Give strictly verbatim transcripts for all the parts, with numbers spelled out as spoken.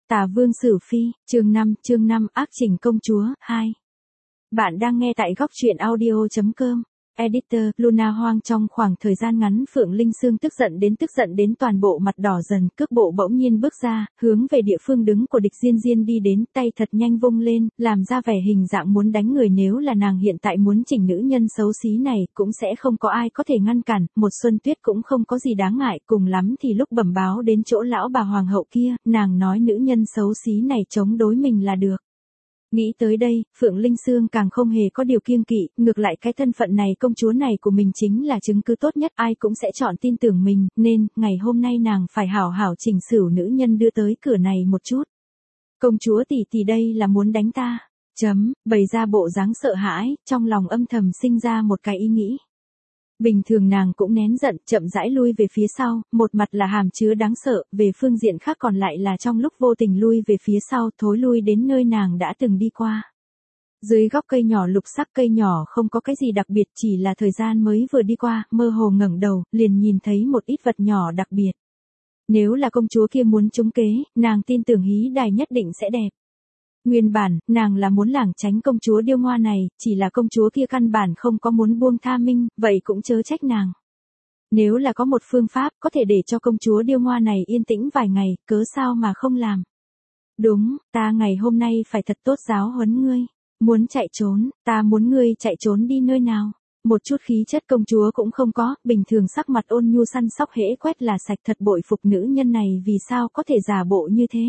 Tà Vương Sử Phi, chương năm, chương năm, Ác Trình Công Chúa, hai. Bạn đang nghe tại góc truyện audio chấm com. Editor, Luna Hoang. Trong khoảng thời gian ngắn, Phượng Linh Sương tức giận đến tức giận đến toàn bộ mặt đỏ dần, cước bộ bỗng nhiên bước ra, hướng về địa phương đứng của Địch Diên Diên đi đến, tay thật nhanh vung lên, làm ra vẻ hình dạng muốn đánh người. Nếu là nàng hiện tại muốn chỉnh nữ nhân xấu xí này, cũng sẽ không có ai có thể ngăn cản, một Xuân Tuyết cũng không có gì đáng ngại, cùng lắm thì lúc bẩm báo đến chỗ lão bà hoàng hậu kia, nàng nói nữ nhân xấu xí này chống đối mình là được. Nghĩ tới đây, Phượng Linh Sương càng không hề có điều kiêng kỵ, ngược lại cái thân phận này công chúa này của mình chính là chứng cứ tốt nhất, ai cũng sẽ chọn tin tưởng mình, nên, ngày hôm nay nàng phải hảo hảo chỉnh sửa nữ nhân đưa tới cửa này một chút. Công chúa tỷ tỷ đây là muốn đánh ta, chấm, bày ra bộ dáng sợ hãi, trong lòng âm thầm sinh ra một cái ý nghĩ. Bình thường nàng cũng nén giận, chậm rãi lui về phía sau, một mặt là hàm chứa đáng sợ, về phương diện khác còn lại là trong lúc vô tình lui về phía sau, thối lui đến nơi nàng đã từng đi qua. Dưới góc cây nhỏ lục sắc, cây nhỏ không có cái gì đặc biệt, chỉ là thời gian mới vừa đi qua, mơ hồ ngẩng đầu, liền nhìn thấy một ít vật nhỏ đặc biệt. Nếu là công chúa kia muốn trúng kế, nàng tin tưởng hí đài nhất định sẽ đẹp. Nguyên bản, nàng là muốn lảng tránh công chúa điêu ngoa này, chỉ là công chúa kia căn bản không có muốn buông tha Minh, vậy cũng chớ trách nàng. Nếu là có một phương pháp có thể để cho công chúa điêu ngoa này yên tĩnh vài ngày, cớ sao mà không làm. Đúng, ta ngày hôm nay phải thật tốt giáo huấn ngươi. Muốn chạy trốn, ta muốn ngươi chạy trốn đi nơi nào. Một chút khí chất công chúa cũng không có, bình thường sắc mặt ôn nhu săn sóc hễ quét là sạch, thật bội phục nữ nhân này vì sao có thể giả bộ như thế.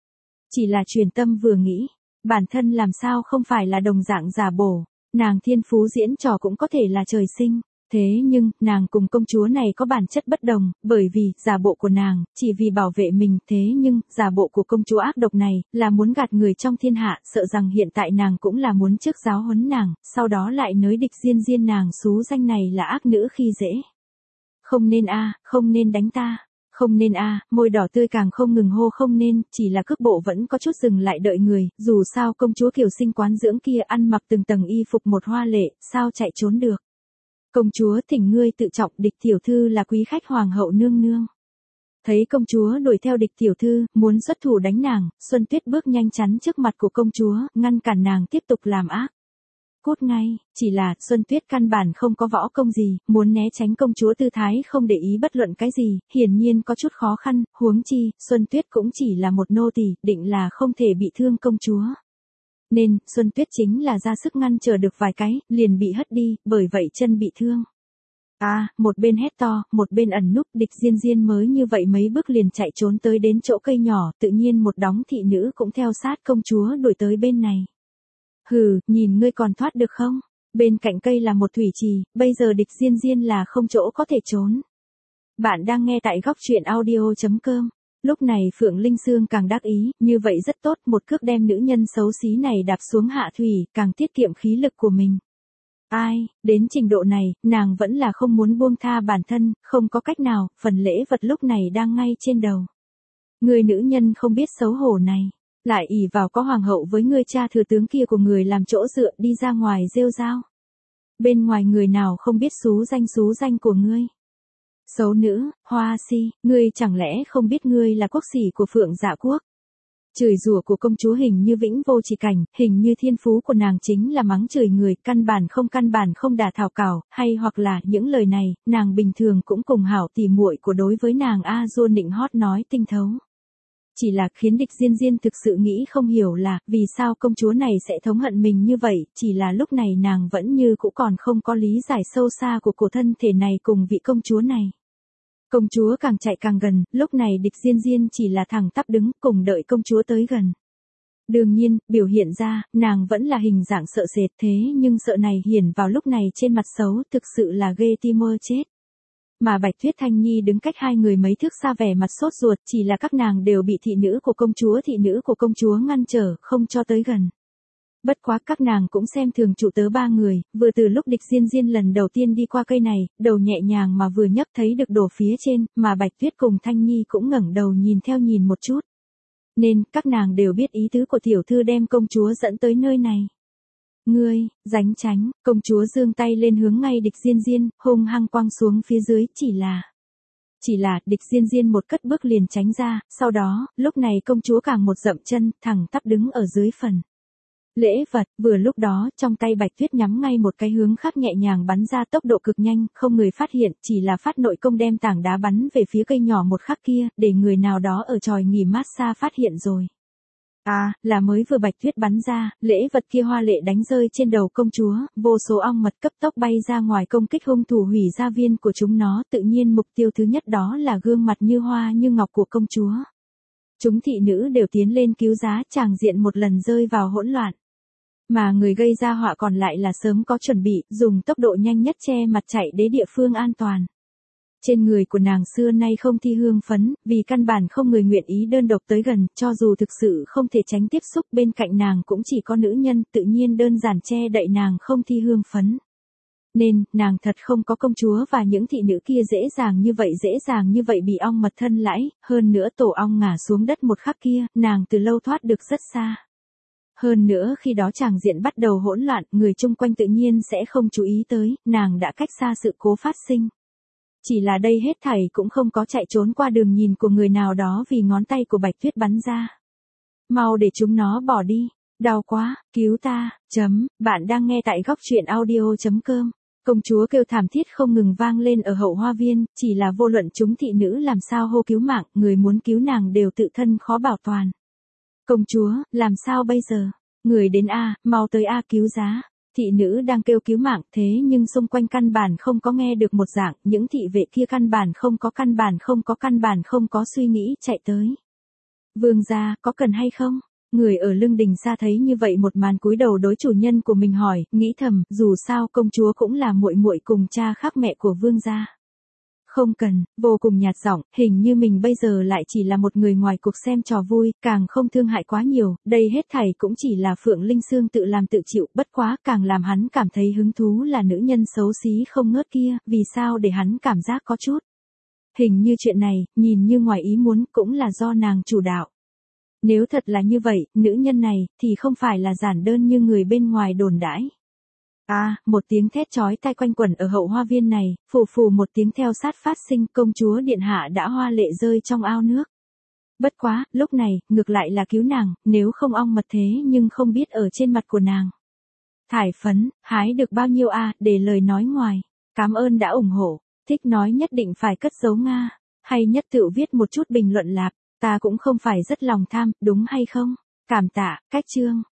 Chỉ là truyền tâm vừa nghĩ, bản thân làm sao không phải là đồng dạng giả bổ, nàng thiên phú diễn trò cũng có thể là trời sinh, thế nhưng, nàng cùng công chúa này có bản chất bất đồng, bởi vì, giả bộ của nàng, chỉ vì bảo vệ mình, thế nhưng, giả bộ của công chúa ác độc này, là muốn gạt người trong thiên hạ, sợ rằng hiện tại nàng cũng là muốn trước giáo huấn nàng, sau đó lại nới Địch Diên Diên nàng xú danh này là ác nữ khi dễ. Không nên a, không nên đánh ta. Không nên a, à, môi đỏ tươi càng không ngừng hô không nên, chỉ là cước bộ vẫn có chút dừng lại đợi người, dù sao công chúa kiều sinh quán dưỡng kia ăn mặc từng tầng y phục một hoa lệ, sao chạy trốn được. Công chúa thỉnh ngươi tự trọng, Địch tiểu thư là quý khách hoàng hậu nương nương. Thấy công chúa đuổi theo Địch tiểu thư, muốn xuất thủ đánh nàng, Xuân Tuyết bước nhanh chắn trước mặt của công chúa, ngăn cản nàng tiếp tục làm ác. Cút ngay, chỉ là, Xuân Tuyết căn bản không có võ công gì, muốn né tránh công chúa tư thái không để ý bất luận cái gì, hiển nhiên có chút khó khăn, huống chi, Xuân Tuyết cũng chỉ là một nô tỳ, định là không thể bị thương công chúa. Nên, Xuân Tuyết chính là ra sức ngăn chờ được vài cái, liền bị hất đi, bởi vậy chân bị thương. À, một bên hét to, một bên ẩn núp, Địch Diên Diên mới như vậy mấy bước liền chạy trốn tới đến chỗ cây nhỏ, tự nhiên một đống thị nữ cũng theo sát công chúa đuổi tới bên này. Hừ, nhìn ngươi còn thoát được không? Bên cạnh cây là một thủy trì, bây giờ Địch Diên Diên là không chỗ có thể trốn. Bạn đang nghe tại góc truyện audio chấm com. Lúc này Phượng Linh Sương càng đắc ý, như vậy rất tốt, một cước đem nữ nhân xấu xí này đạp xuống hạ thủy, càng tiết kiệm khí lực của mình. Ai, đến trình độ này, nàng vẫn là không muốn buông tha bản thân, không có cách nào, phần lễ vật lúc này đang ngay trên đầu. Người nữ nhân không biết xấu hổ này. Lại ỷ vào có hoàng hậu với ngươi cha thừa tướng kia của người làm chỗ dựa đi ra ngoài rêu rao. Bên ngoài người nào không biết xú danh xú danh của ngươi. Xấu nữ, hoa si, ngươi chẳng lẽ không biết ngươi là quốc sĩ của Phượng Dạ Quốc. Chửi rủa của công chúa hình như vĩnh vô chỉ cảnh, hình như thiên phú của nàng chính là mắng chửi người, căn bản không căn bản không đả thảo cảo, hay hoặc là những lời này, nàng bình thường cũng cùng hảo tỉ muội của đối với nàng A Du nịnh hót nói tinh thấu. Chỉ là khiến Địch Diên Diên thực sự nghĩ không hiểu là, vì sao công chúa này sẽ thống hận mình như vậy, chỉ là lúc này nàng vẫn như cũng còn không có lý giải sâu xa của cổ thân thể này cùng vị công chúa này. Công chúa càng chạy càng gần, lúc này Địch Diên Diên chỉ là thẳng tắp đứng cùng đợi công chúa tới gần. Đương nhiên, biểu hiện ra, nàng vẫn là hình dạng sợ sệt thế nhưng sợ này hiển vào lúc này trên mặt xấu thực sự là ghê tim mơ chết. Mà Bạch Tuyết Thanh Nhi đứng cách hai người mấy thước xa vẻ mặt sốt ruột, chỉ là các nàng đều bị thị nữ của công chúa thị nữ của công chúa ngăn trở, không cho tới gần. Bất quá các nàng cũng xem thường trụ tớ ba người, vừa từ lúc Địch Diên Diên lần đầu tiên đi qua cây này, đầu nhẹ nhàng mà vừa nhấp thấy được đổ phía trên, mà Bạch Tuyết cùng Thanh Nhi cũng ngẩng đầu nhìn theo nhìn một chút. Nên, các nàng đều biết ý tứ của tiểu thư đem công chúa dẫn tới nơi này. Ngươi, ránh tránh, công chúa giương tay lên hướng ngay Địch Diên Diên, hung hăng quăng xuống phía dưới, chỉ là. Chỉ là, địch Diên Diên một cất bước liền tránh ra, sau đó, lúc này công chúa càng một dậm chân, thẳng tắp đứng ở dưới phần lễ vật, vừa lúc đó, trong tay Bạch Tuyết nhắm ngay một cái hướng khác nhẹ nhàng bắn ra tốc độ cực nhanh, không người phát hiện, chỉ là phát nội công đem tảng đá bắn về phía cây nhỏ một khắc kia, để người nào đó ở chòi nghỉ mát xa phát hiện rồi. À, là mới vừa Bạch Tuyết bắn ra, lễ vật kia hoa lệ đánh rơi trên đầu công chúa, vô số ong mật cấp tốc bay ra ngoài công kích hung thủ hủy gia viên của chúng nó, tự nhiên mục tiêu thứ nhất đó là gương mặt như hoa như ngọc của công chúa. Chúng thị nữ đều tiến lên cứu giá, tràng diện một lần rơi vào hỗn loạn. Mà người gây ra họa còn lại là sớm có chuẩn bị, dùng tốc độ nhanh nhất che mặt chạy đến địa phương an toàn. Trên người của nàng xưa nay không thi hương phấn, vì căn bản không người nguyện ý đơn độc tới gần, cho dù thực sự không thể tránh tiếp xúc bên cạnh nàng cũng chỉ có nữ nhân, tự nhiên đơn giản che đậy nàng không thi hương phấn. Nên, nàng thật không có công chúa và những thị nữ kia dễ dàng như vậy dễ dàng như vậy bị ong mật thân lãi, hơn nữa tổ ong ngả xuống đất một khắc kia, nàng từ lâu thoát được rất xa. Hơn nữa khi đó tràng diện bắt đầu hỗn loạn, người chung quanh tự nhiên sẽ không chú ý tới, nàng đã cách xa sự cố phát sinh. Chỉ là đây hết thảy cũng không có chạy trốn qua đường nhìn của người nào đó vì ngón tay của Bạch Tuyết bắn ra. Mau để chúng nó bỏ đi, đau quá, cứu ta, chấm, bạn đang nghe tại góc truyện audio chấm com. Công chúa kêu thảm thiết không ngừng vang lên ở hậu hoa viên, chỉ là vô luận chúng thị nữ làm sao hô cứu mạng, người muốn cứu nàng đều tự thân khó bảo toàn. Công chúa, làm sao bây giờ? Người đến A, mau tới A cứu giá. Thị nữ đang kêu cứu mạng thế nhưng xung quanh căn bản không có nghe được một dạng, những thị vệ kia căn bản không có căn bản không có căn bản không có suy nghĩ chạy tới. Vương gia, có cần hay không? Người ở lưng đình xa thấy như vậy một màn cúi đầu đối chủ nhân của mình hỏi, nghĩ thầm, dù sao công chúa cũng là muội muội cùng cha khác mẹ của vương gia. Không cần, vô cùng nhạt giọng, hình như mình bây giờ lại chỉ là một người ngoài cuộc xem trò vui, càng không thương hại quá nhiều, đây hết thảy cũng chỉ là Phượng Linh Sương tự làm tự chịu, bất quá càng làm hắn cảm thấy hứng thú là nữ nhân xấu xí không ngớt kia, vì sao để hắn cảm giác có chút. Hình như chuyện này, nhìn như ngoài ý muốn, cũng là do nàng chủ đạo. Nếu thật là như vậy, nữ nhân này, thì không phải là giản đơn như người bên ngoài đồn đãi. À, một tiếng thét chói tai quanh quẩn ở hậu hoa viên này, phù phù một tiếng theo sát phát sinh, công chúa điện hạ đã hoa lệ rơi trong ao nước. Bất quá, lúc này, ngược lại là cứu nàng, nếu không ong mật thế nhưng không biết ở trên mặt của nàng. Thải phấn, hái được bao nhiêu a, để lời nói ngoài. Cảm ơn đã ủng hộ, thích nói nhất định phải cất giấu Nga, hay nhất tự viết một chút bình luận lạp, ta cũng không phải rất lòng tham, đúng hay không? Cảm tạ, cách chương.